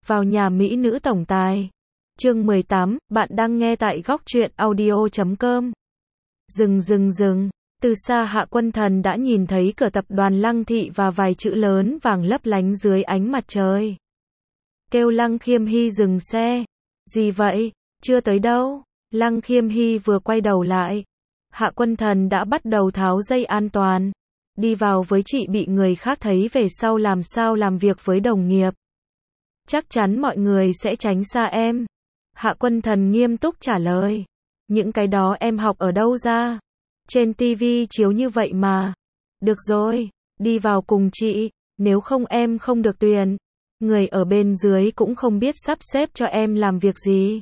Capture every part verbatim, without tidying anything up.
vào nhà mỹ nữ tổng tài. Chương mười tám, bạn đang nghe tại góc truyện audio chấm com. Dừng dừng dừng, từ xa Hạ Quân Thần đã nhìn thấy cửa tập đoàn Lăng Thị và vài chữ lớn vàng lấp lánh dưới ánh mặt trời. Kêu Lăng Khiêm Hy dừng xe. Gì vậy? Chưa tới đâu. Lăng Khiêm Hy vừa quay đầu lại. Hạ Quân Thần đã bắt đầu tháo dây an toàn. Đi vào với chị bị người khác thấy về sau làm sao làm việc với đồng nghiệp. Chắc chắn mọi người sẽ tránh xa em. Hạ Quân Thần nghiêm túc trả lời. Những cái đó em học ở đâu ra? Trên tivi chiếu như vậy mà. Được rồi, đi vào cùng chị, nếu không em không được tuyển. Người ở bên dưới cũng không biết sắp xếp cho em làm việc gì.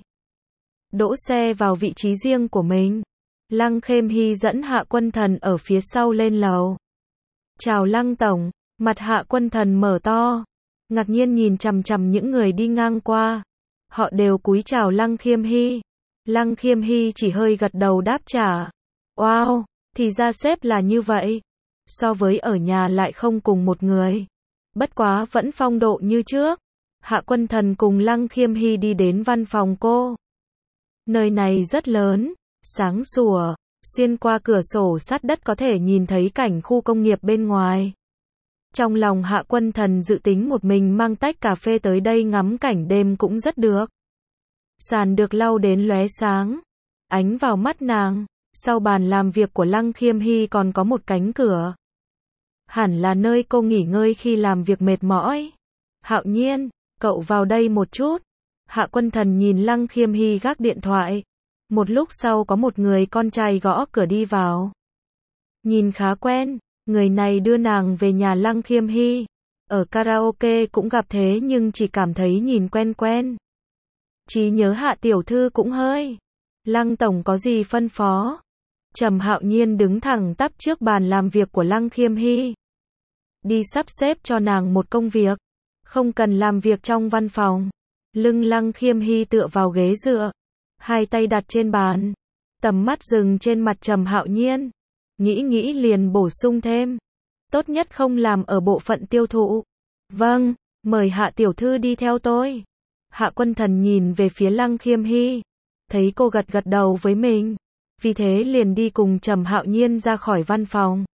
Đỗ xe vào vị trí riêng của mình. Lăng Khiêm Hy dẫn Hạ Quân Thần ở phía sau lên lầu. Chào Lăng Tổng, mặt Hạ Quân Thần mở to. Ngạc nhiên nhìn chằm chằm những người đi ngang qua. Họ đều cúi chào Lăng Khiêm Hy. Lăng Khiêm Hy chỉ hơi gật đầu đáp trả. Wow, thì ra sếp là như vậy. So với ở nhà lại không cùng một người. Bất quá vẫn phong độ như trước. Hạ Quân Thần cùng Lăng Khiêm Hy đi đến văn phòng cô. Nơi này rất lớn, sáng sủa, xuyên qua cửa sổ sắt đất có thể nhìn thấy cảnh khu công nghiệp bên ngoài. Trong lòng Hạ Quân Thần dự tính một mình mang tách cà phê tới đây ngắm cảnh đêm cũng rất được. Sàn được lau đến lóe sáng, ánh vào mắt nàng. Sau bàn làm việc của Lăng Khiêm Hy còn có một cánh cửa. Hẳn là nơi cô nghỉ ngơi khi làm việc mệt mỏi. Hạo Nhiên, cậu vào đây một chút. Hạ Quân Thần nhìn Lăng Khiêm Hy gác điện thoại. Một lúc sau có một người con trai gõ cửa đi vào. Nhìn khá quen, người này đưa nàng về nhà Lăng Khiêm Hy. Ở karaoke cũng gặp thế nhưng chỉ cảm thấy nhìn quen quen. Trí nhớ Hạ tiểu thư cũng hơi. Lăng Tổng có gì phân phó? Trầm Hạo Nhiên đứng thẳng tắp trước bàn làm việc của Lăng Khiêm Hy. Đi sắp xếp cho nàng một công việc. Không cần làm việc trong văn phòng. Lưng Lăng Khiêm Hy tựa vào ghế dựa. Hai tay đặt trên bàn. Tầm mắt dừng trên mặt Trầm Hạo Nhiên. Nghĩ nghĩ liền bổ sung thêm. Tốt nhất không làm ở bộ phận tiêu thụ. Vâng, mời Hạ tiểu thư đi theo tôi. Hạ Quân Thần nhìn về phía Lăng Khiêm Hy. Thấy cô gật gật đầu với mình. Vì thế liền đi cùng Trầm Hạo Nhiên ra khỏi văn phòng.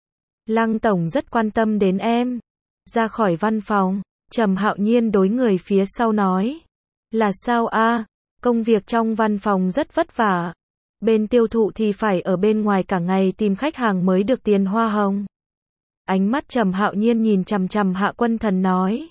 Lăng Tổng rất quan tâm đến em. Ra khỏi văn phòng, Trầm Hạo Nhiên đối người phía sau nói. Là sao a? À? Công việc trong văn phòng rất vất vả. Bên tiêu thụ thì phải ở bên ngoài cả ngày tìm khách hàng mới được tiền hoa hồng. Ánh mắt Trầm Hạo Nhiên nhìn chằm chằm Hạ Quân Thần nói.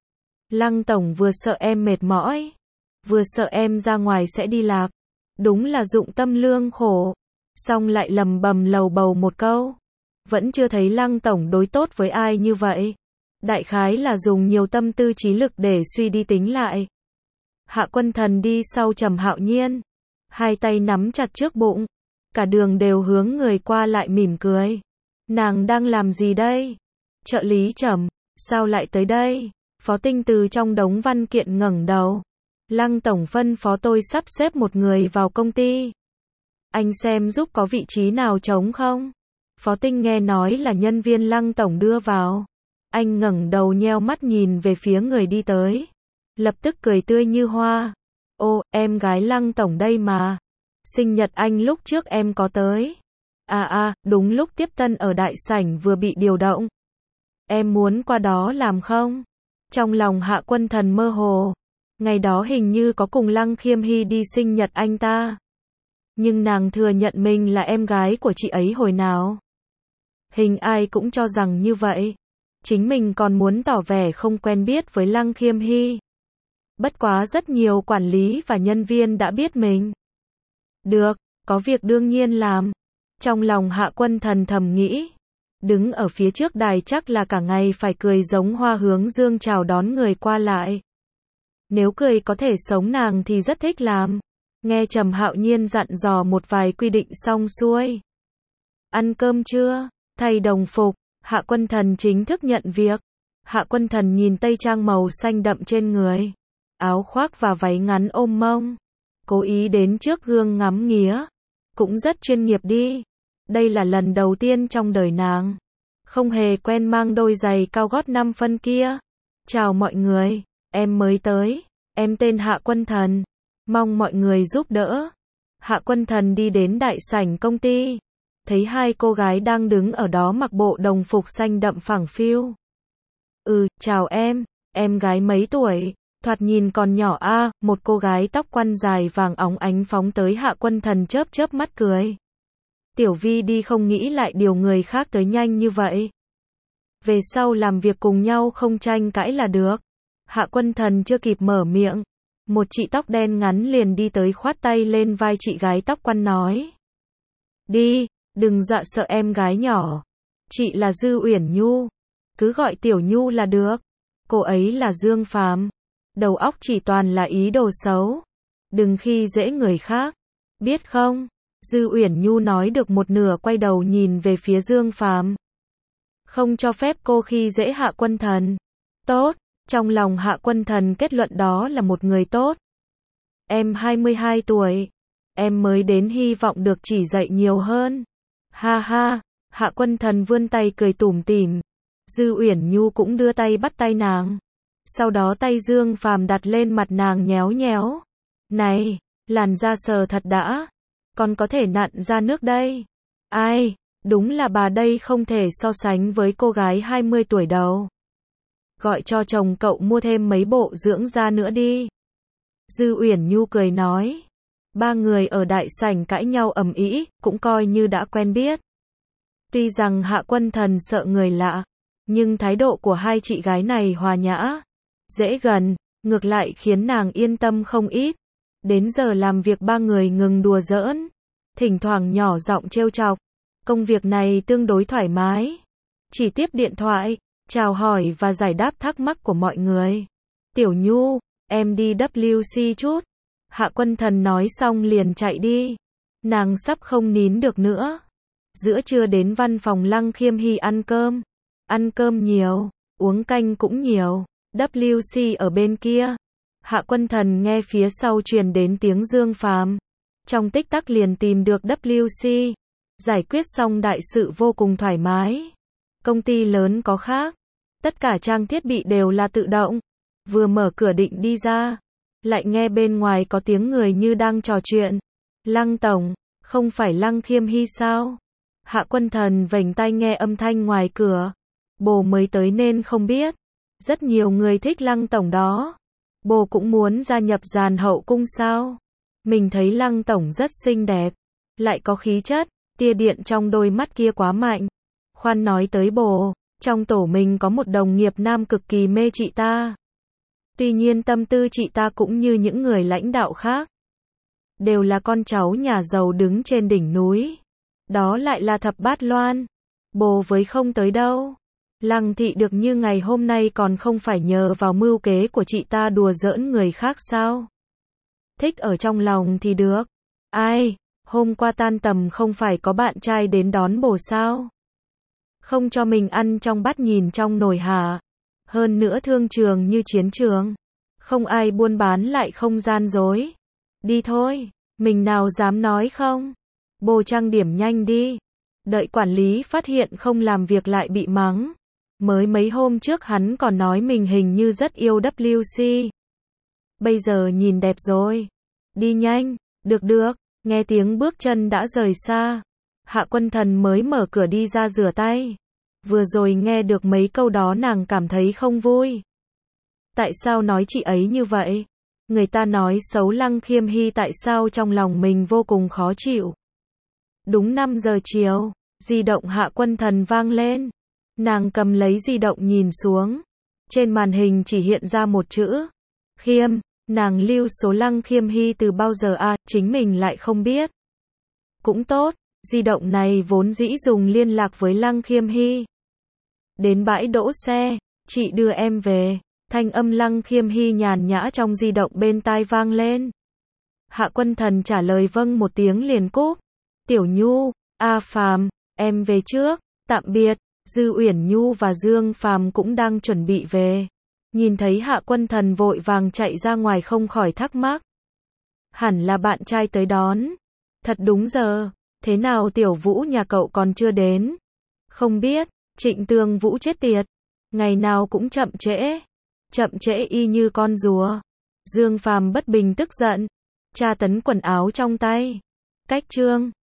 Lăng Tổng vừa sợ em mệt mỏi, vừa sợ em ra ngoài sẽ đi lạc. Đúng là dụng tâm lương khổ. Xong lại lầm bầm lầu bầu một câu. Vẫn chưa thấy Lăng Tổng đối tốt với ai như vậy. Đại khái là dùng nhiều tâm tư trí lực để suy đi tính lại. Hạ Quân Thần đi sau Trầm Hạo Nhiên. Hai tay nắm chặt trước bụng. Cả đường đều hướng người qua lại mỉm cười. Nàng đang làm gì đây? Trợ lý Trầm, sao lại tới đây? Phó Tinh từ trong đống văn kiện ngẩng đầu. Lăng Tổng phân phó tôi sắp xếp một người vào công ty. Anh xem giúp có vị trí nào trống không? Phó Tinh nghe nói là nhân viên Lăng Tổng đưa vào. Anh ngẩng đầu nheo mắt nhìn về phía người đi tới. Lập tức cười tươi như hoa. Ô, em gái Lăng Tổng đây mà. Sinh nhật anh lúc trước em có tới. À à, đúng lúc tiếp tân ở đại sảnh vừa bị điều động. Em muốn qua đó làm không? Trong lòng Hạ Quân Thần mơ hồ. Ngày đó hình như có cùng Lăng Khiêm Hy đi sinh nhật anh ta. Nhưng nàng thừa nhận mình là em gái của chị ấy hồi nào. Hình ai cũng cho rằng như vậy. Chính mình còn muốn tỏ vẻ không quen biết với Lăng Khiêm Hy. Bất quá rất nhiều quản lý và nhân viên đã biết mình. Được, có việc đương nhiên làm. Trong lòng Hạ Quân Thần thầm nghĩ. Đứng ở phía trước đài chắc là cả ngày phải cười giống hoa hướng dương chào đón người qua lại. Nếu cười có thể sống nàng thì rất thích làm. Nghe Trầm Hạo Nhiên dặn dò một vài quy định xong xuôi. Ăn cơm chưa? Thay đồng phục, Hạ Quân Thần chính thức nhận việc. Hạ Quân Thần nhìn tây trang màu xanh đậm trên người. Áo khoác và váy ngắn ôm mông. Cố ý đến trước gương ngắm nghía. Cũng rất chuyên nghiệp đi. Đây là lần đầu tiên trong đời nàng. Không hề quen mang đôi giày cao gót năm phân kia. Chào mọi người. em mới tới, em tên Hạ Quân Thần, mong mọi người giúp đỡ. Hạ Quân Thần đi đến đại sảnh công ty, thấy hai cô gái đang đứng ở đó mặc bộ đồng phục xanh đậm phẳng phiu. Ừ, chào em, em gái mấy tuổi, thoạt nhìn còn nhỏ a, à, một cô gái tóc quăn dài vàng óng ánh phóng tới Hạ Quân Thần chớp chớp mắt cười. Tiểu Vi đi không nghĩ lại điều người khác tới nhanh như vậy. Về sau làm việc cùng nhau không tranh cãi là được. Hạ Quân Thần chưa kịp mở miệng, một chị tóc đen ngắn liền đi tới khoát tay lên vai chị gái tóc quăn nói. Đi, đừng dọa sợ em gái nhỏ. Chị là Dư Uyển Nhu, cứ gọi Tiểu Nhu là được. Cô ấy là Dương Phàm, đầu óc chỉ toàn là ý đồ xấu. Đừng khi dễ người khác, biết không? Dư Uyển Nhu nói được một nửa quay đầu nhìn về phía Dương Phàm. Không cho phép cô khi dễ Hạ Quân Thần. Tốt, trong lòng Hạ Quân Thần kết luận đó là một người tốt. Em hai mươi hai tuổi, em mới đến hy vọng được chỉ dạy nhiều hơn. Ha ha, Hạ Quân Thần vươn tay cười tủm tỉm. Dư Uyển Nhu cũng đưa tay bắt tay nàng. Sau đó tay Dương Phàm đặt lên mặt nàng nhéo nhéo. Này, làn da sờ thật đã. Còn có thể nặn ra nước đây. Ai, đúng là bà đây không thể so sánh với cô gái hai mươi tuổi đâu. Gọi cho chồng cậu mua thêm mấy bộ dưỡng da nữa đi. Dư Uyển Nhu cười nói. Ba người ở đại sảnh cãi nhau ầm ĩ, cũng coi như đã quen biết. Tuy rằng Hạ Quân Thần sợ người lạ, nhưng thái độ của hai chị gái này hòa nhã, dễ gần, ngược lại khiến nàng yên tâm không ít. Đến giờ làm việc ba người ngừng đùa giỡn, thỉnh thoảng nhỏ giọng trêu chọc. Công việc này tương đối thoải mái, chỉ tiếp điện thoại, chào hỏi và giải đáp thắc mắc của mọi người. Tiểu Nhu, em đi W C chút. Hạ Quân Thần nói xong liền chạy đi. Nàng sắp không nín được nữa. Giữa trưa đến văn phòng Lăng Khiêm Hy ăn cơm. Ăn cơm nhiều, uống canh cũng nhiều. W C ở bên kia. Hạ Quân Thần nghe phía sau truyền đến tiếng Dương Phàm. Trong tích tắc liền tìm được W C. Giải quyết xong đại sự vô cùng thoải mái. Công ty lớn có khác. Tất cả trang thiết bị đều là tự động. Vừa mở cửa định đi ra, lại nghe bên ngoài có tiếng người như đang trò chuyện. Lăng tổng, không phải Lăng Khiêm Hy sao? Hạ Quân Thần vểnh tai nghe âm thanh ngoài cửa. Bồ mới tới nên không biết. Rất nhiều người thích Lăng tổng đó. Bồ cũng muốn gia nhập dàn hậu cung sao? Mình thấy Lăng tổng rất xinh đẹp, lại có khí chất, tia điện trong đôi mắt kia quá mạnh. Khoan nói tới bồ, trong tổ mình có một đồng nghiệp nam cực kỳ mê chị ta. Tuy nhiên tâm tư chị ta cũng như những người lãnh đạo khác. Đều là con cháu nhà giàu đứng trên đỉnh núi. Đó lại là thập bát loan. Bồ với không tới đâu. Lăng thị được như ngày hôm nay còn không phải nhờ vào mưu kế của chị ta đùa giỡn người khác sao? Thích ở trong lòng thì được. Ai, hôm qua tan tầm không phải có bạn trai đến đón bồ sao? Không cho mình ăn trong bát nhìn trong nồi hả? Hơn nữa thương trường như chiến trường. Không ai buôn bán lại không gian dối. Đi thôi, mình nào dám nói không? Bồ trang điểm nhanh đi. Đợi quản lý phát hiện không làm việc lại bị mắng. Mới mấy hôm trước hắn còn nói mình hình như rất yêu W C. Bây giờ nhìn đẹp rồi. Đi nhanh, được được, nghe tiếng bước chân đã rời xa. Hạ Quân Thần mới mở cửa đi ra rửa tay. Vừa rồi nghe được mấy câu đó nàng cảm thấy không vui. Tại sao nói chị ấy như vậy? Người ta nói xấu Lăng Khiêm Hy tại sao trong lòng mình vô cùng khó chịu. Đúng năm giờ chiều, di động Hạ Quân Thần vang lên. Nàng cầm lấy di động nhìn xuống. Trên màn hình chỉ hiện ra một chữ. Khiêm, nàng lưu số Lăng Khiêm Hy từ bao giờ à, chính mình lại không biết. Cũng tốt, di động này vốn dĩ dùng liên lạc với Lăng Khiêm Hy. Đến bãi đỗ xe, chị đưa em về. Thanh âm Lăng Khiêm Hy nhàn nhã trong di động bên tai vang lên. Hạ Quân Thần trả lời vâng một tiếng liền cúp. Tiểu Nhu, A Phàm, em về trước, tạm biệt. Dư Uyển Nhu và Dương Phàm cũng đang chuẩn bị về. Nhìn thấy Hạ Quân Thần vội vàng chạy ra ngoài không khỏi thắc mắc. Hẳn là bạn trai tới đón. Thật đúng giờ, thế nào Tiểu Vũ nhà cậu còn chưa đến? Không biết, Trịnh Tường Vũ chết tiệt. Ngày nào cũng chậm trễ. chậm trễ y như con rùa. Dương Phàm bất bình tức giận, tra tấn quần áo trong tay. Cách chương